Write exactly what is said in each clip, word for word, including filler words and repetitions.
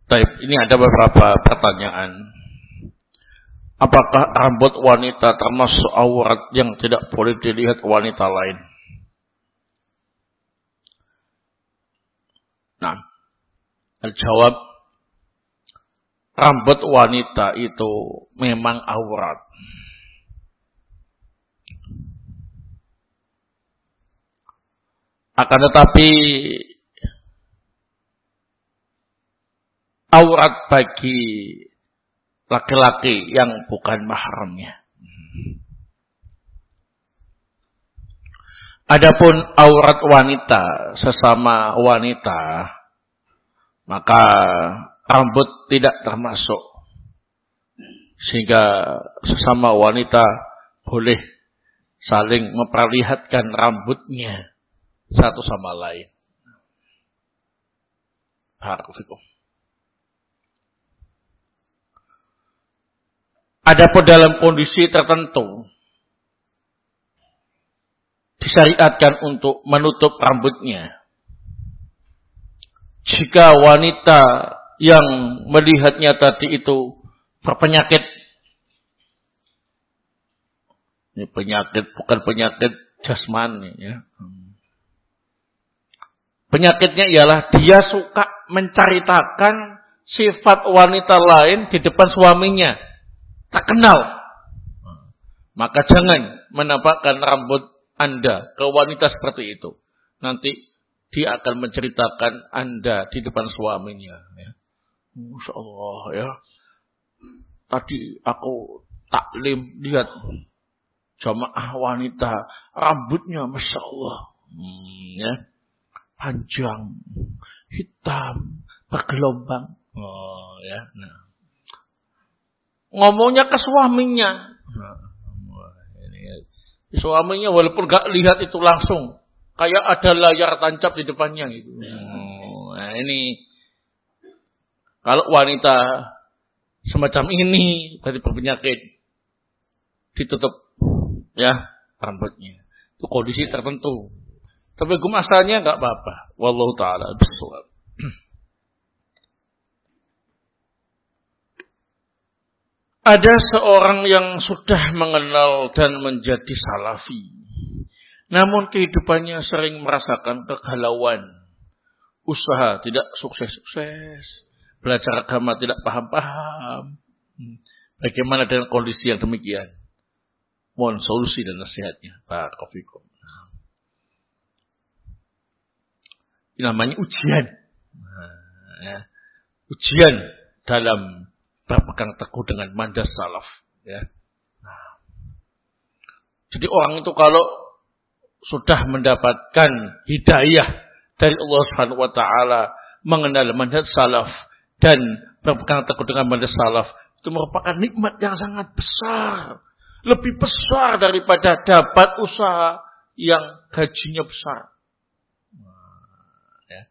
Baik, ini ada beberapa pertanyaan. Apakah rambut wanita termasuk aurat yang tidak boleh dilihat wanita lain? Nah, jawab, rambut wanita itu memang aurat. Akan tetapi aurat bagi laki-laki yang bukan mahramnya. Adapun aurat wanita sesama wanita, maka rambut tidak termasuk. Sehingga sesama wanita boleh saling memperlihatkan rambutnya satu sama lain. Barakallahu. Adapun dalam kondisi tertentu disyariatkan untuk menutup rambutnya. Jika wanita yang melihatnya tadi itu berpenyakit, ini penyakit bukan penyakit jasmani ya. Penyakitnya ialah dia suka menceritakan sifat wanita lain di depan suaminya. Tak kenal. Maka jangan menampakkan rambut Anda ke wanita seperti itu. Nanti dia akan menceritakan Anda di depan suaminya. Ya. Masya Allah ya. Tadi aku taklim lihat jamaah wanita rambutnya Masya Allah. Hmm, ya. Panjang, hitam, bergelombang. Oh ya. Nah. Ngomongnya ke suaminya. Nah, ini, suaminya walaupun gak lihat itu langsung, kayak ada layar tancap di depannya gitu. Nah, ini kalau wanita semacam ini dari berpenyakit ditutup ya rambutnya. Itu kondisi tertentu. Tapi hukum asalnya gak apa-apa. Wallahu taala bishawab. Ada seorang yang sudah mengenal dan menjadi salafi. Namun kehidupannya sering merasakan kegalauan. Usaha tidak sukses-sukses. Belajar agama tidak paham-paham. Bagaimana dengan kondisi yang demikian? Mohon solusi dan nasihatnya. Barakallahu fikum. Ini namanya ujian. Nah, ya. Ujian dalam berpegang teguh dengan manhaj salaf. Ya. Nah. Jadi orang itu kalau sudah mendapatkan hidayah dari Allah Subhanahu wa taala, mengenal manhaj salaf dan berpegang teguh dengan manhaj salaf, itu merupakan nikmat yang sangat besar. Lebih besar daripada dapat usaha yang gajinya besar. Ya.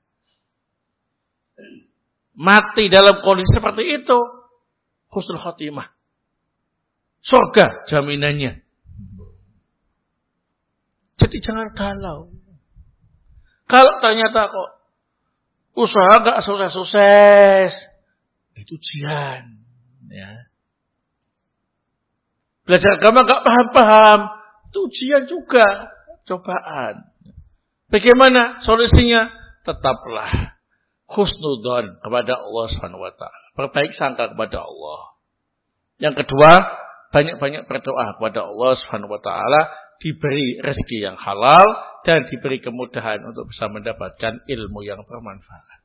Mati dalam kondisi seperti itu, husnul khotimah. Surga jaminannya. Jadi jangan galau. Kalau ternyata kok usaha gak sukses-sukses, itu ujian. Ya. Belajar agama gak paham-paham, itu ujian juga. Cobaan. Bagaimana solusinya? Tetaplah husnudzon kepada Allah Subhanahu wa taala. Berbaik sangka kepada Allah. Yang kedua, banyak-banyak berdoa kepada Allah Subhanahu wa taala, diberi rezeki yang halal dan diberi kemudahan untuk bisa mendapatkan ilmu yang bermanfaat.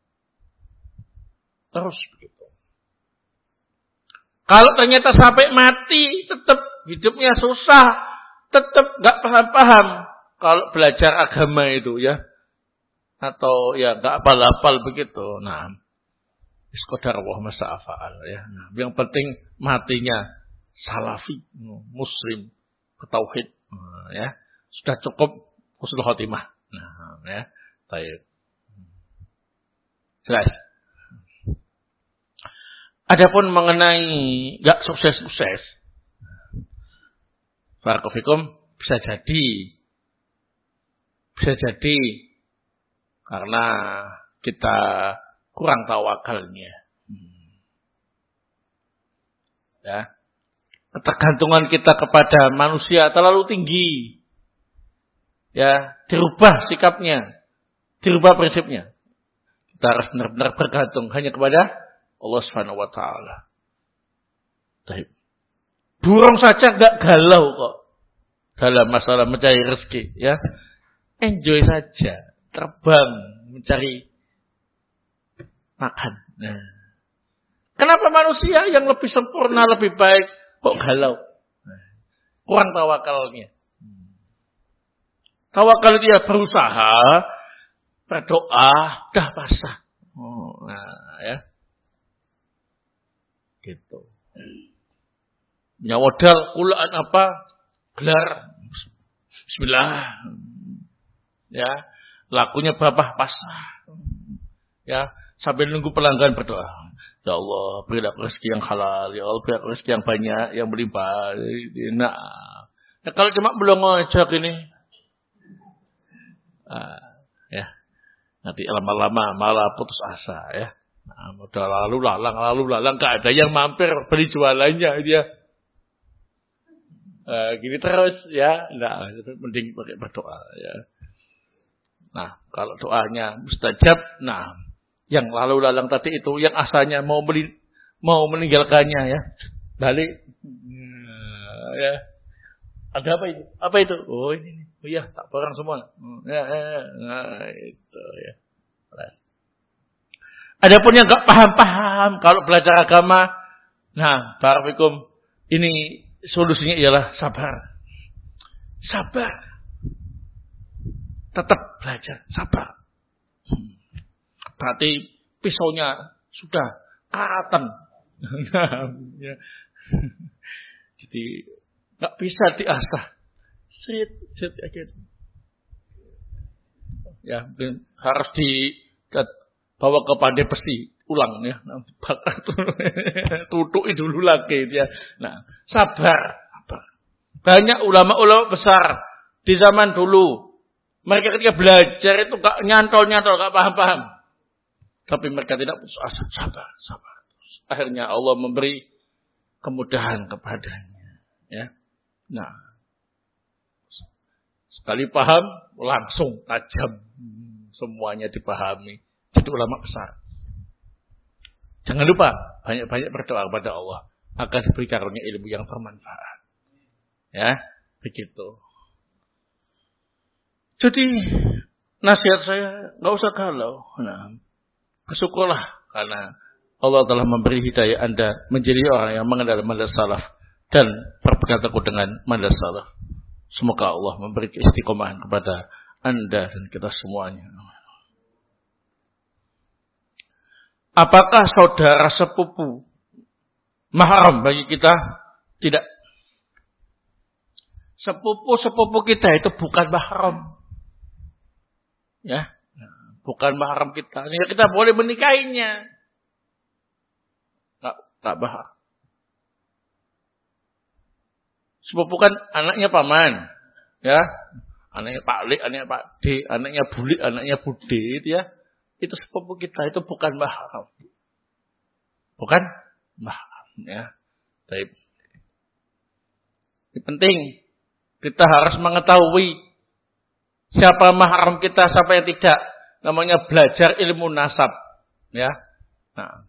Terus begitu. Kalau ternyata sampai mati tetap hidupnya susah, tetap enggak paham-paham kalau belajar agama itu ya. Atau ya enggak hafal-hafal begitu. Nah, Qadar Allah masa'afa'al ya. Nah, yang penting matinya salafi, muslim, bertauhid, nah, ya. Sudah cukup husnul khotimah. Nah, ya. Baik. Jelas. Adapun mengenai enggak sukses-sukses, barakallahu fikum, bisa jadi bisa jadi karena kita kurang tawakalnya. Ya. Ketergantungan kita kepada manusia terlalu tinggi. Ya, dirubah sikapnya, dirubah prinsipnya. Kita harus benar-benar bergantung hanya kepada Allah Subhanahu wa taala. Burung saja enggak galau kok dalam masalah mencari rezeki, ya. Enjoy saja, terbang mencari makan. Nah. Kenapa manusia yang lebih sempurna, lebih baik kok galau? Nah. Kurang tawakalnya. Tawakal dia berusaha, berdoa, dah pasrah. Oh, nah, ya. Gitu. Punya modal, kulaan apa? Gelar. Bismillah. Ya. Lakunya berapa? Pasrah. Ya. Sambil nunggu pelanggan berdoa. Ya Allah, berilah rezeki yang halal. Ya Allah, berilah rezeki yang banyak, yang berlimpah. Nah. Ya, kalau cuma belum ngajak ini. Uh, ya, nanti lama-lama malah putus asa ya. Nah, udah lalu lalang lalu lalang gak ada yang mampir beli jualannya dia. Uh, gini terus ya. Nah, mending pakai berdoa ya. Nah, kalau doanya mustajab, nah, yang lalu lalang tadi itu yang asalnya mau beli mau meninggalkannya ya, balik. Nah, ya. Ada apa itu? Apa itu? Oh ini. Oh iya, tak barang semua. Ya, ya, ya. Nah, itu ya. Adapun yang enggak paham-paham kalau belajar agama, nah, barakallahu ini solusinya ialah sabar. Sabar. Tetap belajar, sabar. Berarti pisaunya sudah karatan. Ya. Jadi enggak bisa diasah. Sit, sit aja. Ya, harus dibawa ke pandai besi ulang ya. Bakar tutuki dulu lagi ya. Nah, sabar, sabar. Banyak ulama-ulama besar di zaman dulu. Mereka ketika belajar itu enggak nyantol-nyantol, enggak paham-paham. Tapi mereka tidak putus asa, sabar, sabar. Akhirnya Allah memberi kemudahan kepadanya, ya. Nah, sekali paham, langsung tajam. Semuanya dipahami. Itu ulama besar. Jangan lupa, banyak-banyak berdoa kepada Allah. Akan diberi karunia ilmu yang bermanfaat. Ya, begitu. Jadi, nasihat saya, gak usah galau. Nah, bersyukurlah. Karena Allah telah memberi hidayah Anda menjadi orang yang mengenal manhaj salaf. Dan berpegang teguh dengan manhaj salaf. Semoga Allah memberi keistiqomahan kepada Anda dan kita semuanya. Apakah saudara sepupu mahram bagi kita? Tidak. Sepupu-sepupu kita itu bukan mahram. Ya, bukan mahram kita. Sehingga kita boleh menikahinya. Tak, tak bahar. Sepupu kan anaknya paman, ya, anaknya Pak Lik, anaknya Pak D, anaknya Bulik, anaknya Bude, itu ya, itu sepupu kita, itu bukan mahram, bukan mahram, ya. Baik. Ini penting, kita harus mengetahui siapa mahram kita, siapa yang tidak. Namanya belajar ilmu nasab, ya. Nah,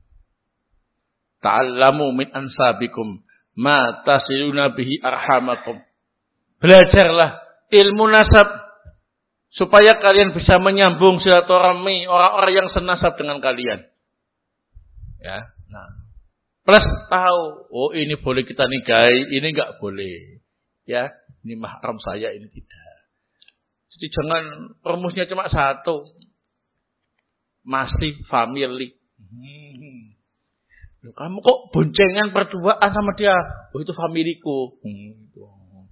ta'allamu min ansabikum. Ma tasiluna bihi arhamakum. Belajarlah ilmu nasab supaya kalian bisa menyambung silaturahmi orang-orang yang senasab dengan kalian. Ya, nah. Plus tahu, oh ini boleh kita nikahi, ini enggak boleh. Ya, ini mahram saya, ini tidak. Jadi jangan rumusnya cuma satu. Masih family. Hmm. Kamu kok boncengan berduaan sama dia? Oh itu familiku. Hmm, itu.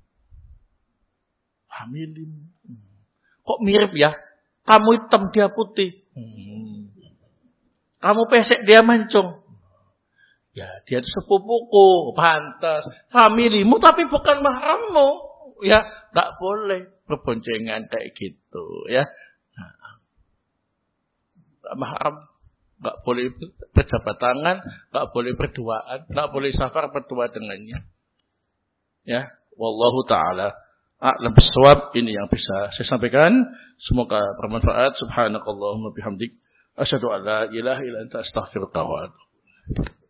Family. Hmm. Kok mirip ya? Kamu hitam dia putih. Hmm. Kamu pesek dia mancung. Ya dia itu sepupuku, pantas. Familimu tapi bukan mahrammu. Ya tak boleh berboncengan kayak gitu. Ya. Nah. Mahram. nggak boleh berjabat tangan, nggak boleh berduaan, nggak boleh safar berdua dengannya. Ya, wallahu taala a'lam bissawab. Ini yang bisa saya sampaikan. Semoga bermanfaat. Subhanakallahumma bihamdik, asyhadu an la ilaha illa anta, astaghfiruka wa atubu ilaik.